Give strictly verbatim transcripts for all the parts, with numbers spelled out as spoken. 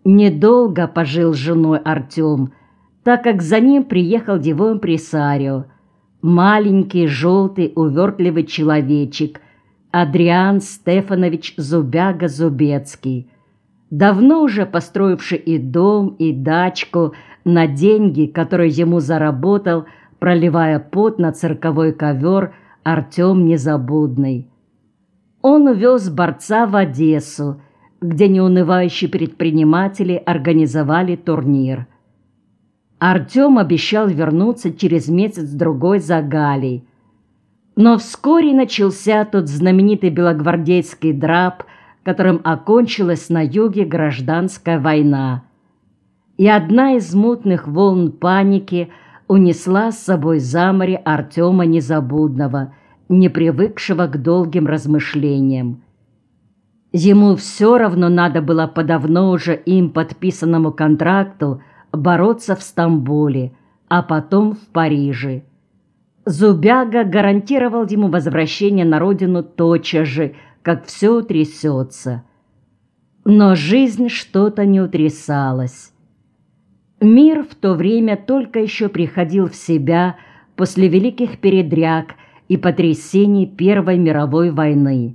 Недолго пожил с женой Артем, так как за ним приехал его импресарио, маленький, желтый, увертливый человечек Адриан Стефанович Зубяга-Зубецкий, давно уже построивший и дом, и дачку на деньги, которые ему заработал, проливая пот на цирковой ковер Артем Незабудный. Он увез борца в Одессу, где неунывающие предприниматели организовали турнир. Артем обещал вернуться через месяц-другой за Галей. Но вскоре начался тот знаменитый белогвардейский драп, которым окончилась на юге гражданская война. И одна из мутных волн паники унесла с собой за море Артема Незабудного, не привыкшего к долгим размышлениям. Ему все равно надо было по давно уже им подписанному контракту бороться в Стамбуле, а потом в Париже. Зубяга гарантировал ему возвращение на родину тотчас же, как все утрясется. Но жизнь что-то не утрясалась. Мир в то время только еще приходил в себя после великих передряг и потрясений Первой мировой войны.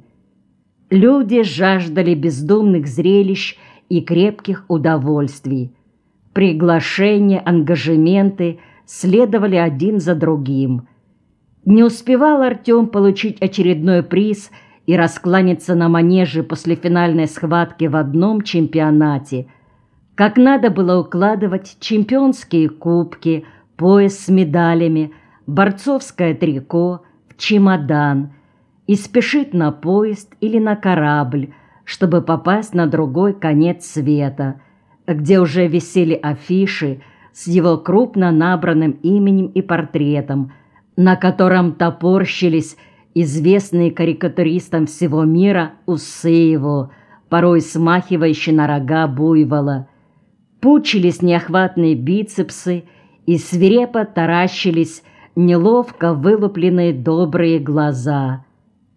Люди жаждали бездумных зрелищ и крепких удовольствий. Приглашения, ангажементы следовали один за другим. Не успевал Артем получить очередной приз и раскланяться на манеже после финальной схватки в одном чемпионате, как надо было укладывать чемпионские кубки, пояс с медалями, борцовское трико в чемодан и спешить на поезд или на корабль, чтобы попасть на другой конец света, где уже висели афиши с его крупно набранным именем и портретом, на котором топорщились известные карикатуристам всего мира усы его, порой смахивающие на рога буйвола. Пучились неохватные бицепсы и свирепо таращились неловко вылупленные добрые глаза.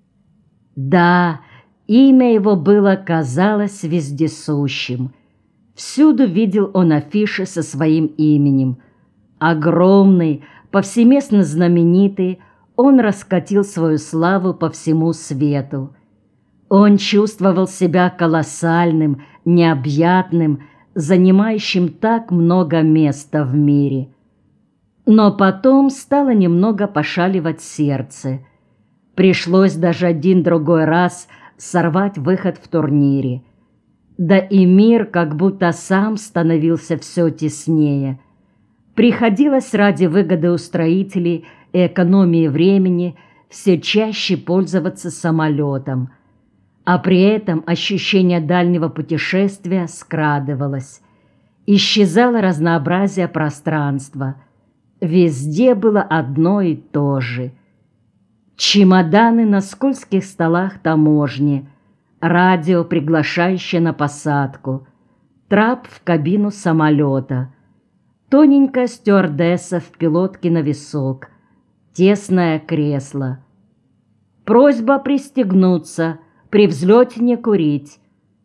Да, имя его было, казалось, вездесущим. Всюду видел он афиши со своим именем. Огромный, повсеместно знаменитый, он раскатил свою славу по всему свету. Он чувствовал себя колоссальным, необъятным, занимающим так много места в мире. Но потом стало немного пошаливать сердце. Пришлось даже один-другой раз сорвать выход в турнире. Да и мир как будто сам становился все теснее. Приходилось ради выгоды устроителей и экономии времени все чаще пользоваться самолетом. А при этом ощущение дальнего путешествия скрадывалось. Исчезало разнообразие пространства. Везде было одно и то же. Чемоданы на скользких столах таможни, радио, приглашающее на посадку, трап в кабину самолета, тоненькая стюардесса в пилотке на висок, тесное кресло. Просьба пристегнуться, при взлете не курить.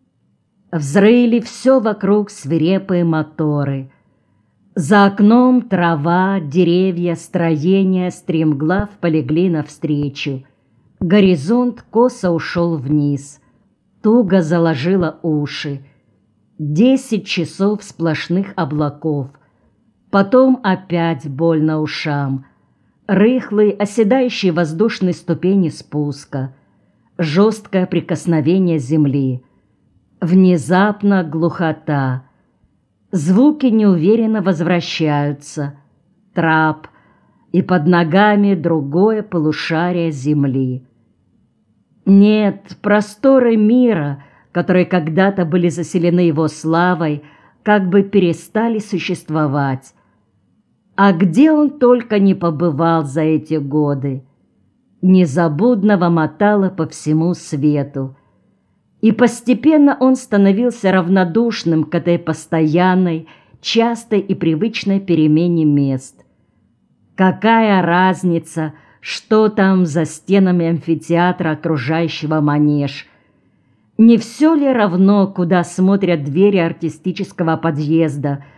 Взрыли все вокруг свирепые моторы. За окном трава, деревья, строения стремглав полегли навстречу. Горизонт косо ушел вниз. Туго заложило уши. Десять часов сплошных облаков. Потом опять больно ушам. Рыхлые, оседающие воздушные ступени спуска. Жесткое прикосновение земли. Внезапно глухота. Звуки неуверенно возвращаются. Трап. И под ногами другое полушарие земли. Нет, просторы мира, которые когда-то были заселены его славой, как бы перестали существовать. А где он только не побывал за эти годы. Незабудного мотало по всему свету. И постепенно он становился равнодушным к этой постоянной, частой и привычной перемене мест. Какая разница, что там за стенами амфитеатра, окружающего манеж? Не все ли равно, куда смотрят двери артистического подъезда?